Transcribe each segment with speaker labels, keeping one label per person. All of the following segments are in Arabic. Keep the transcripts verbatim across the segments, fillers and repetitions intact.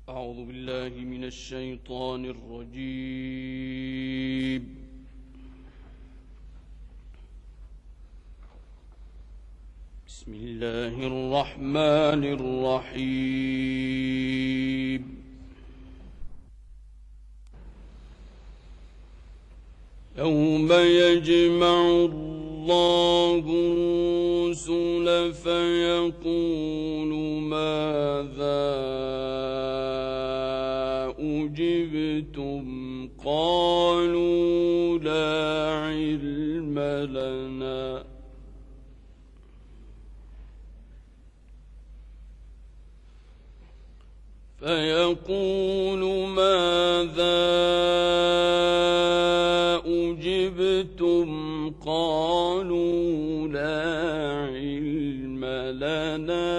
Speaker 1: أعوذ بالله من الشيطان الرجيم. بسم الله الرحمن الرحيم. يوم يجمع الله الرسل فيقول ماذا أجبتم قالوا لا علم لنا فيقول ماذا أجبتم قالوا لا علم لنا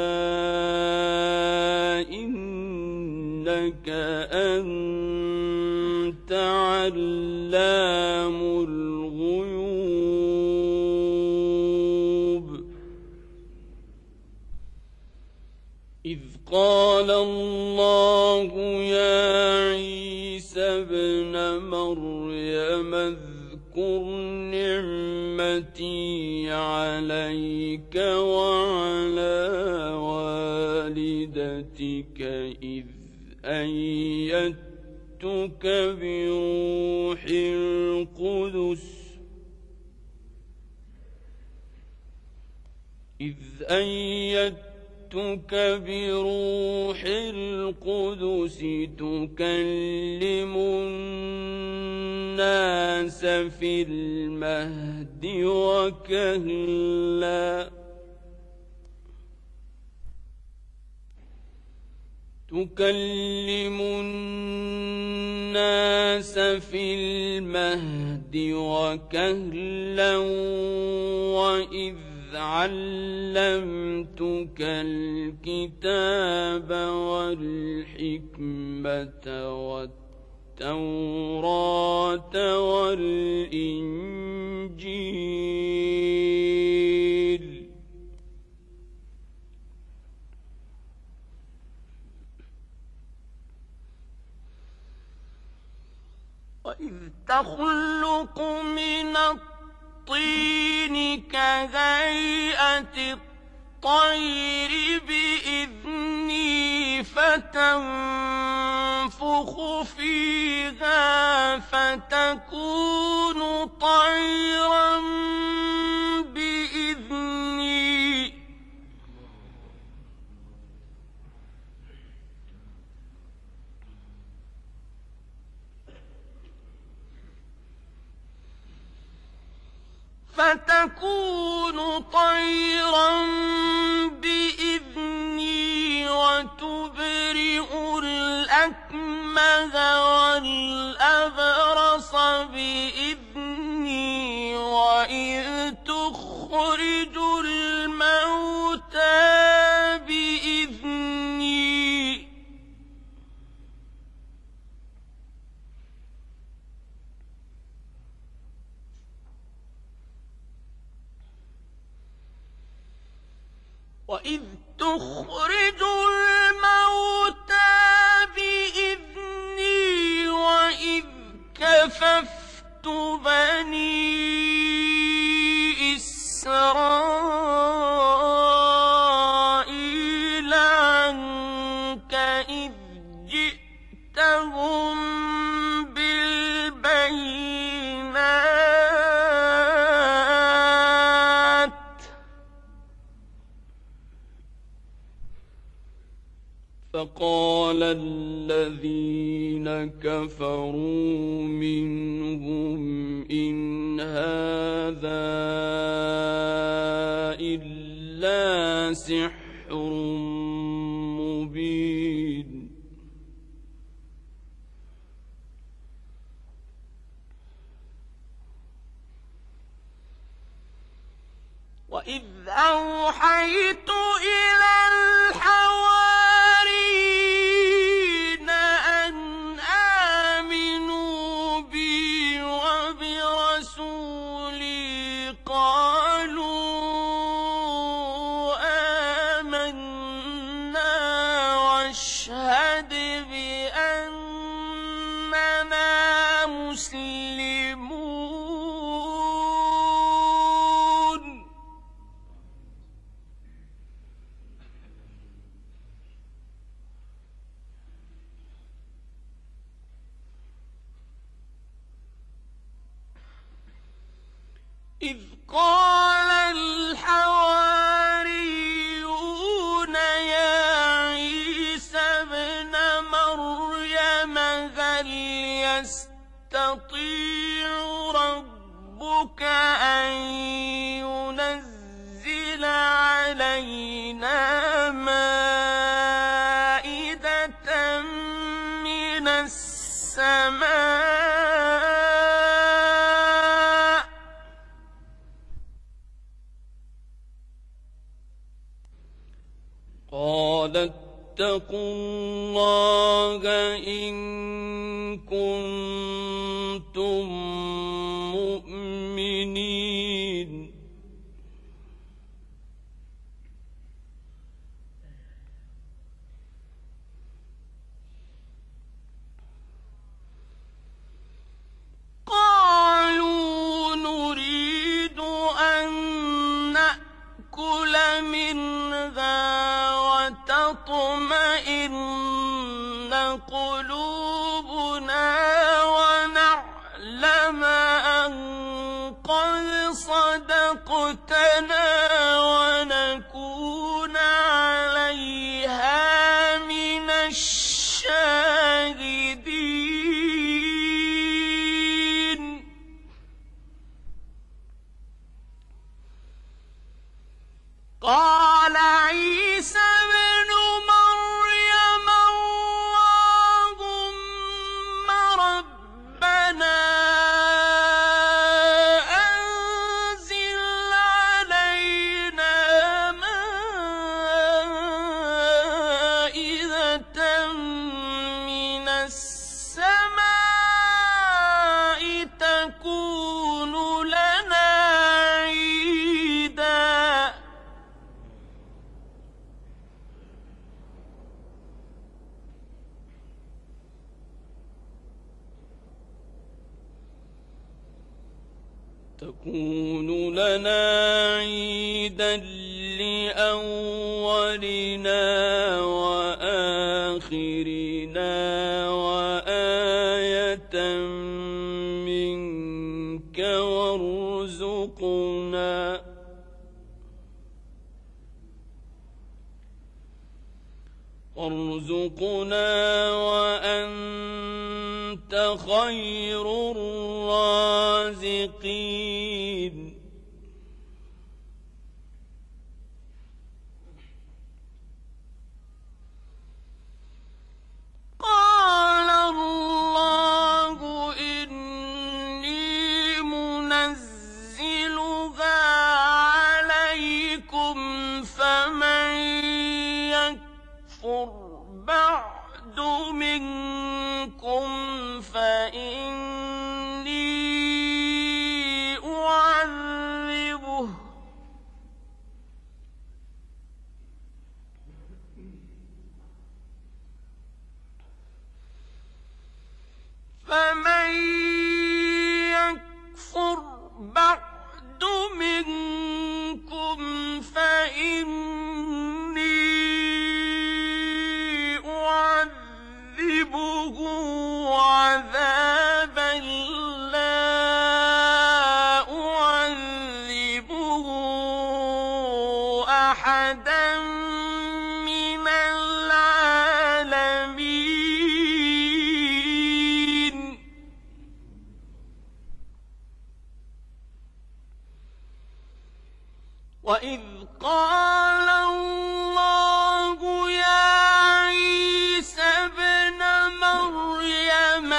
Speaker 1: إنك أنت علام الغيوب. إذ قال الله يا عيسى ابن مريم اذكر نعمتي عليك وعلى والدتك إذ أيدتك بروح القدس إذ أيدتك بروح القدس تكلم الناس في المهد وكهلا تكلم الناس في المهد وكهلا وإذ علمتك الكتاب والحكمة والتوراة والإنجيل وإذ تخلق من الطين كهيئة الطير بإذني فتنفخ فيها فتكون طيرا بإذني فتكون طيرا بإذني وتبرئ الأكمه والأبرص بإذني وإذ تخرج الموتى بإذني وإذ تخرج الموتى بإذني وإذ كففت بني إسرائيل عنك إذ جئتهم بالبينات فقال الذين كفروا منهم إن هذا إلا سحر مبين. وإذ أوحيت إلى الحواريين أن آمنوا بي وبرسولي قالوا آمنا واشهد بي إذ قال الحواريون يا عيسى ابن مريم هل يستطيع ربك أن ينزل علينا مائدة من السماء قال اتقوا الله إن كنتم مؤمنين قالوا نريد أن نأكل منها وتطمئن قلوبنا ونعلم أن قد صدقتنا ونكون عليها من الشاهدين قال عيسى ابن مريم اللهم ربنا أنزل علينا مائدة من السماء تكون لنا عيدا تكون لنا عيدا لأولنا وآخرنا وآية منك وارزقنا وارزقنا وأنت خير الرازقين قال الله إني منزلها عليكم فمن يكفر بعد منكم فإني أعذبه فمن يكفر بعد منكم فإني أعذبه عذابا لا أعذبه أحدا من العالمين وإذ قال الله يا عيسى ابن مريم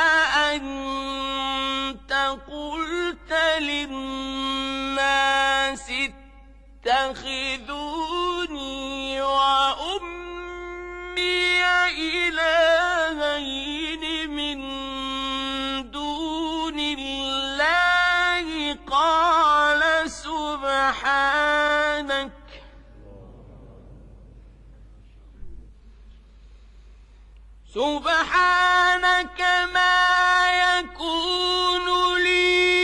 Speaker 1: أأنت قلت للناس اتخذوني وأمي إلهين من دون الله قال سبحانك سبحانك ما يكون لي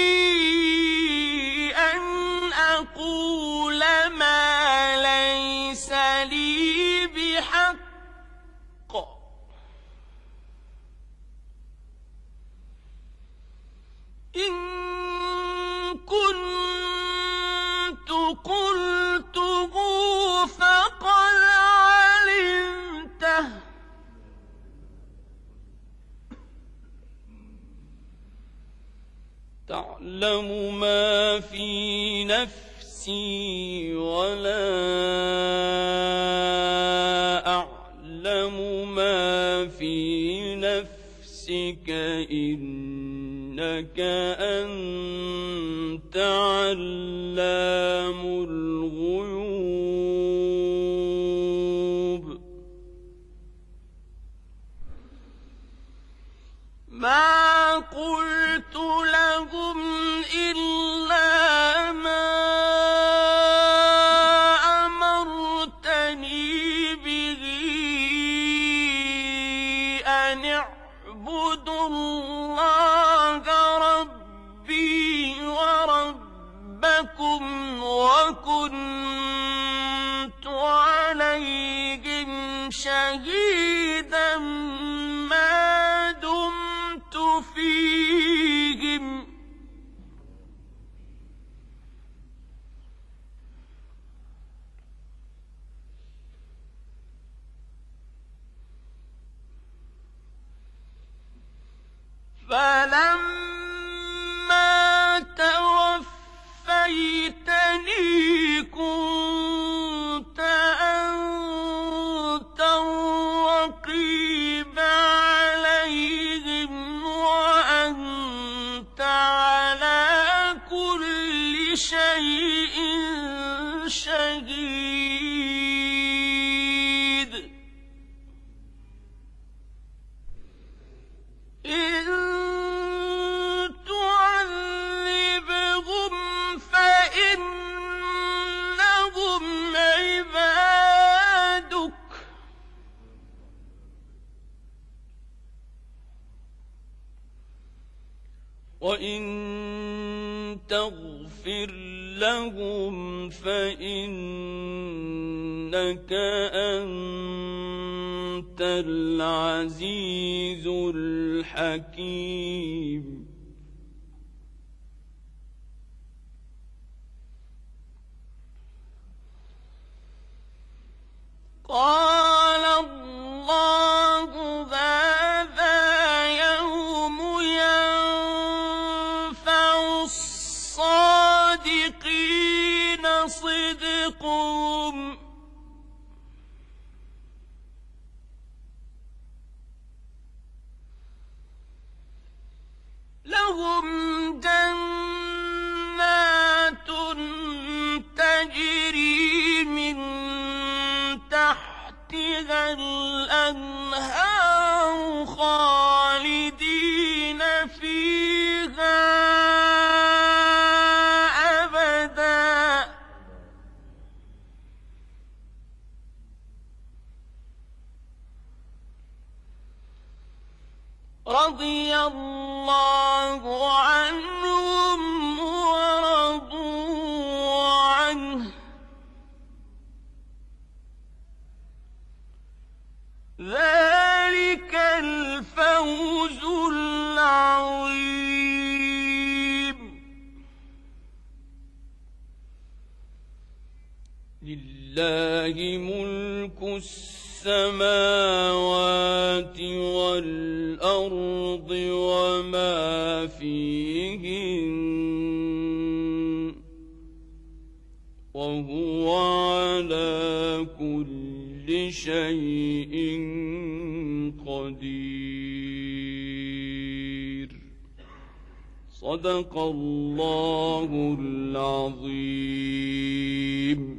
Speaker 1: أن أقول ما ليس لي بحق إن كنت يعلم ما في نفسي ولا أعلم ما في نفسك إنك أنت علام الغيوب ما قلت لهم إلا ما أمرتني به أن اعبدوا الله ربي وربكم وكنت عليهم شهيدا ما دمت فيهم فلما توفيتني كنت أنت الرقيب عليهم وأنت على كل شيء شهيد إن تعذبهم فإنهم عبادك وإن تغفر لهم فإنك أنت العزيز الحكيم قال الله هذا يوم ينفع الصادقين صدقهم لهم جنات تجري من تحتها الأنهار خالدين فيها أبدا رضي الله عنهم ورضوا عنه ذلك الفوز العظيم لله ملك السماوات والأرض وما فيهن وهو على كل شيء قدير صدق الله العظيم.